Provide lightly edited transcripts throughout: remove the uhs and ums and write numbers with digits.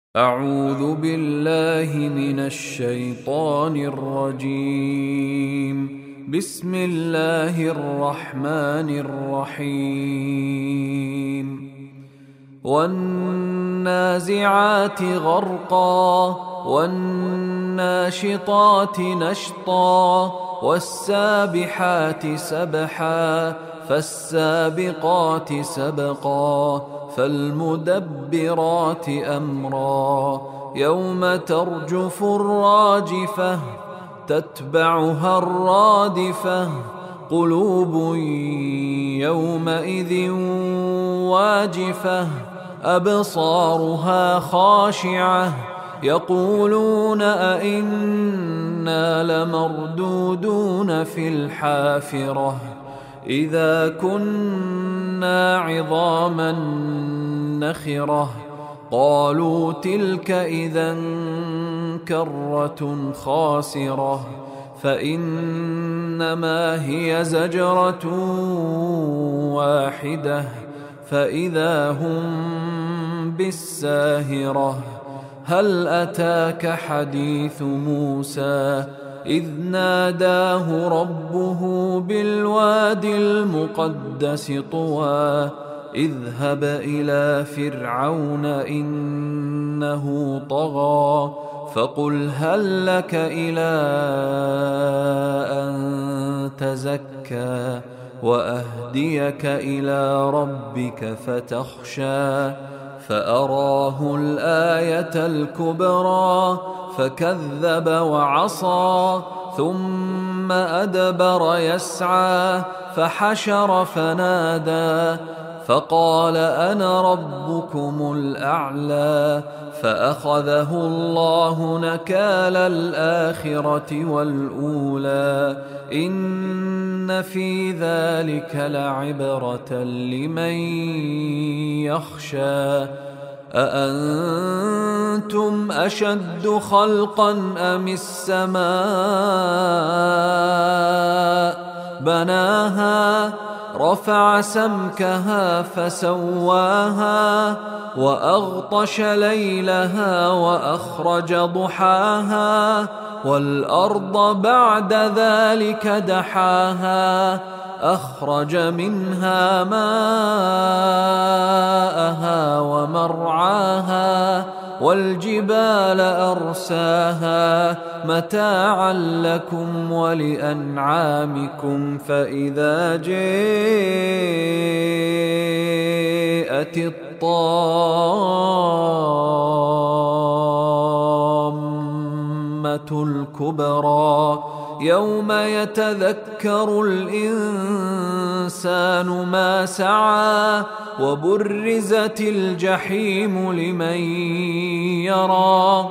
أعوذ بالله من الشيطان الرجيم. بسم الله الرحمن الرحيم. والنازعات غرقا والناشطات نشطا والسابحات سبحا فالسابقات سبقا فالمدبرات أمرا يوم ترجف الراجفة تتبعها الرادفة قلوب يومئذ واجفة أبصارها خاشعة يقولون أئنا لمردودون في الحافرة إذا كنا عظاما نخرة قالوا تلك إذا كرة خاسرة فإنما هي زجرة واحدة فإذا هم بالساهرة هل أتاك حديث موسى إذ ناداه ربه بالواد المقدس طوى اذهب إلى فرعون إنه طغى فقل هل لك إلى أن تزكى وأهديك إلى ربك فتخشى فأراه الآية الكبرى فكذب وعصى ثم أدبر يسعى فحشر فنادى فقال أنا ربكم الأعلى فأخذه الله نكال الآخرة والأولى إن في ذلك لعبرة لمن يخشى أأنتم أشد خلقا أم السماء بناها رفع سمكها فسواها وأغطش ليلها وأخرج ضحاها والأرض بعد ذلك دحاها أخرج منها ماءها ومرعاها والجبال أرساها متاعا لكم ولأنعامكم فإذا جاءت الطامة الكبرى يوم يتذكر الإنسان ما سعى وبرزت الجحيم لمن يرى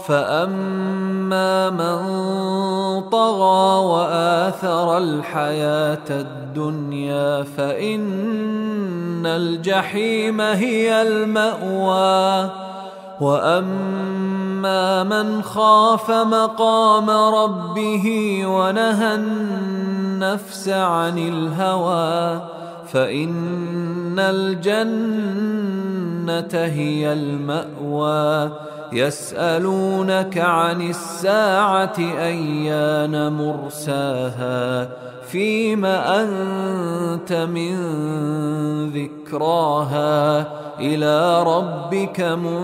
فأما من طغى وآثر الحياة الدنيا فإن الجحيم هي المأوى وأما من خاف مقام ربه ونهى النفس عن الهوى فإن الجنة هي المأوى يسألونك عن الساعة أيان مرساها فيم أنت من ذكراها إلى ربك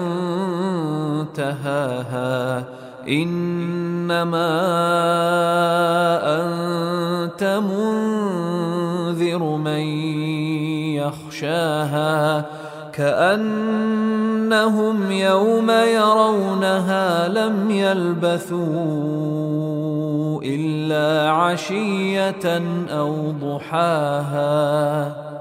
منتهاها إنما أنت منذر من يخشاها كأنهم يوم يرونها لم يلبثوا إلا عشية أو ضحاها.